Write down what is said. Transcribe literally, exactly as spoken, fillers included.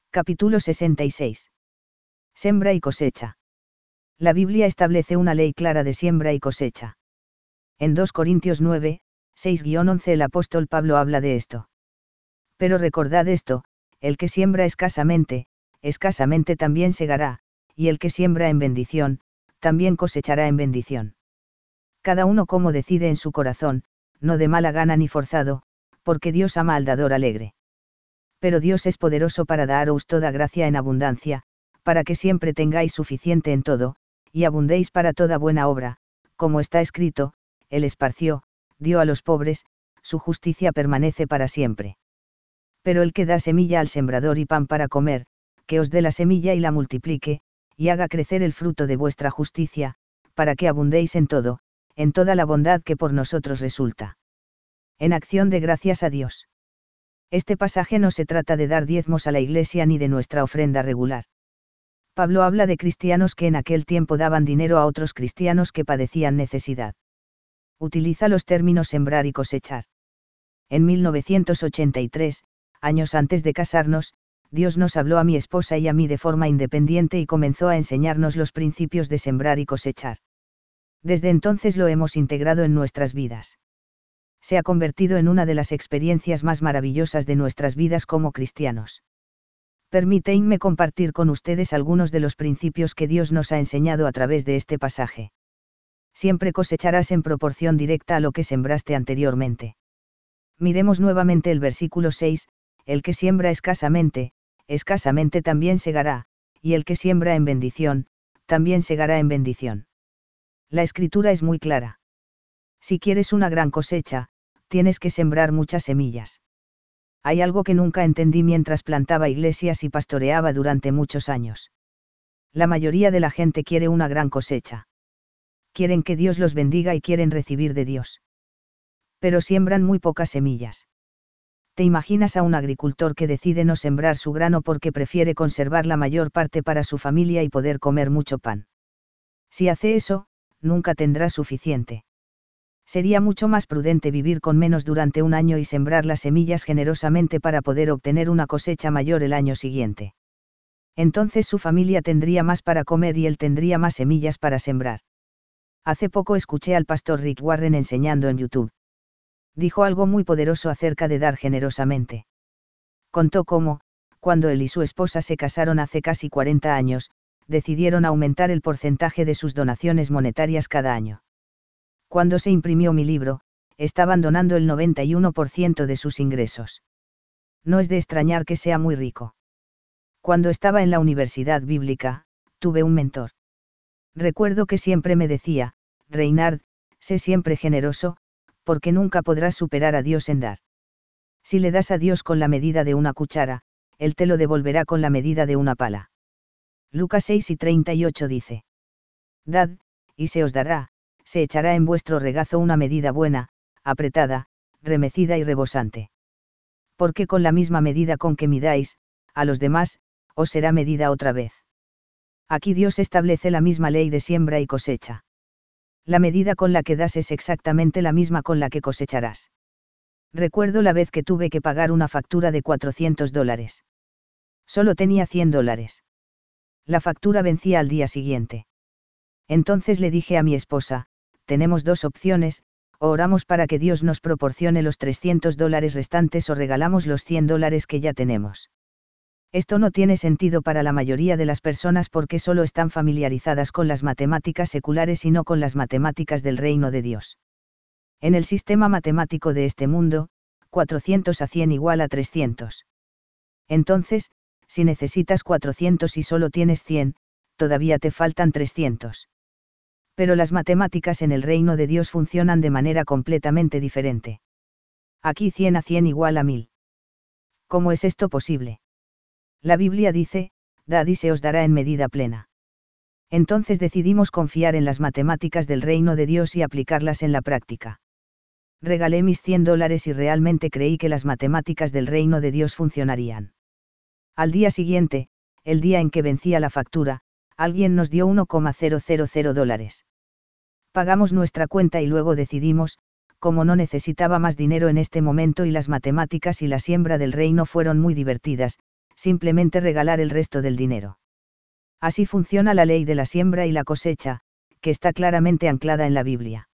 Capítulo sesenta y seis. Siembra y cosecha. La Biblia establece una ley clara de siembra y cosecha. En dos Corintios nueve, seis a once el apóstol Pablo habla de esto. Pero recordad esto, el que siembra escasamente, escasamente también segará, y el que siembra en bendición, también cosechará en bendición. Cada uno como decide en su corazón, no de mala gana ni forzado, porque Dios ama al dador alegre. Pero Dios es poderoso para daros toda gracia en abundancia, para que siempre tengáis suficiente en todo, y abundéis para toda buena obra, como está escrito, Él esparció, dio a los pobres, su justicia permanece para siempre. Pero el que da semilla al sembrador y pan para comer, que os dé la semilla y la multiplique, y haga crecer el fruto de vuestra justicia, para que abundéis en todo, en toda la bondad que por nosotros resulta. En acción de gracias a Dios. Este pasaje no se trata de dar diezmos a la Iglesia ni de nuestra ofrenda regular. Pablo habla de cristianos que en aquel tiempo daban dinero a otros cristianos que padecían necesidad. Utiliza los términos sembrar y cosechar. En mil novecientos ochenta y tres, años antes de casarnos, Dios nos habló a mi esposa y a mí de forma independiente y comenzó a enseñarnos los principios de sembrar y cosechar. Desde entonces lo hemos integrado en nuestras vidas. Se ha convertido en una de las experiencias más maravillosas de nuestras vidas como cristianos. Permíteme compartir con ustedes algunos de los principios que Dios nos ha enseñado a través de este pasaje. Siempre cosecharás en proporción directa a lo que sembraste anteriormente. Miremos nuevamente el versículo seis, el que siembra escasamente, escasamente también segará, y el que siembra en bendición, también segará en bendición. La escritura es muy clara. Si quieres una gran cosecha, tienes que sembrar muchas semillas. Hay algo que nunca entendí mientras plantaba iglesias y pastoreaba durante muchos años. La mayoría de la gente quiere una gran cosecha. Quieren que Dios los bendiga y quieren recibir de Dios. Pero siembran muy pocas semillas. ¿Te imaginas a un agricultor que decide no sembrar su grano porque prefiere conservar la mayor parte para su familia y poder comer mucho pan? Si hace eso, nunca tendrá suficiente. Sería mucho más prudente vivir con menos durante un año y sembrar las semillas generosamente para poder obtener una cosecha mayor el año siguiente. Entonces su familia tendría más para comer y él tendría más semillas para sembrar. Hace poco escuché al pastor Rick Warren enseñando en YouTube. Dijo algo muy poderoso acerca de dar generosamente. Contó cómo, cuando él y su esposa se casaron hace casi cuarenta años, decidieron aumentar el porcentaje de sus donaciones monetarias cada año. Cuando se imprimió mi libro, estaban donando el noventa y uno por ciento de sus ingresos. No es de extrañar que sea muy rico. Cuando estaba en la universidad bíblica, tuve un mentor. Recuerdo que siempre me decía, Reinhard, sé siempre generoso, porque nunca podrás superar a Dios en dar. Si le das a Dios con la medida de una cuchara, Él te lo devolverá con la medida de una pala. Lucas seis y treinta y ocho dice. Dad, y se os dará, se echará en vuestro regazo una medida buena, apretada, remecida y rebosante. Porque con la misma medida con que midáis, a los demás, os será medida otra vez. Aquí Dios establece la misma ley de siembra y cosecha. La medida con la que das es exactamente la misma con la que cosecharás. Recuerdo la vez que tuve que pagar una factura de cuatrocientos dólares. Solo tenía cien dólares. La factura vencía al día siguiente. Entonces le dije a mi esposa, tenemos dos opciones, o oramos para que Dios nos proporcione los trescientos dólares restantes o regalamos los cien dólares que ya tenemos. Esto no tiene sentido para la mayoría de las personas porque solo están familiarizadas con las matemáticas seculares y no con las matemáticas del reino de Dios. En el sistema matemático de este mundo, cuatrocientos a cien igual a trescientos. Entonces, si necesitas cuatrocientos y solo tienes cien, todavía te faltan trescientos. Pero las matemáticas en el reino de Dios funcionan de manera completamente diferente. Aquí cien a cien igual a mil. ¿Cómo es esto posible? La Biblia dice, dad y se os dará en medida plena. Entonces decidimos confiar en las matemáticas del reino de Dios y aplicarlas en la práctica. Regalé mis cien dólares y realmente creí que las matemáticas del reino de Dios funcionarían. Al día siguiente, el día en que vencía la factura, alguien nos dio uno coma cero cero cero dólares. Pagamos nuestra cuenta y luego decidimos, como no necesitaba más dinero en este momento y las matemáticas y la siembra del reino fueron muy divertidas, simplemente regalar el resto del dinero. Así funciona la ley de la siembra y la cosecha, que está claramente anclada en la Biblia.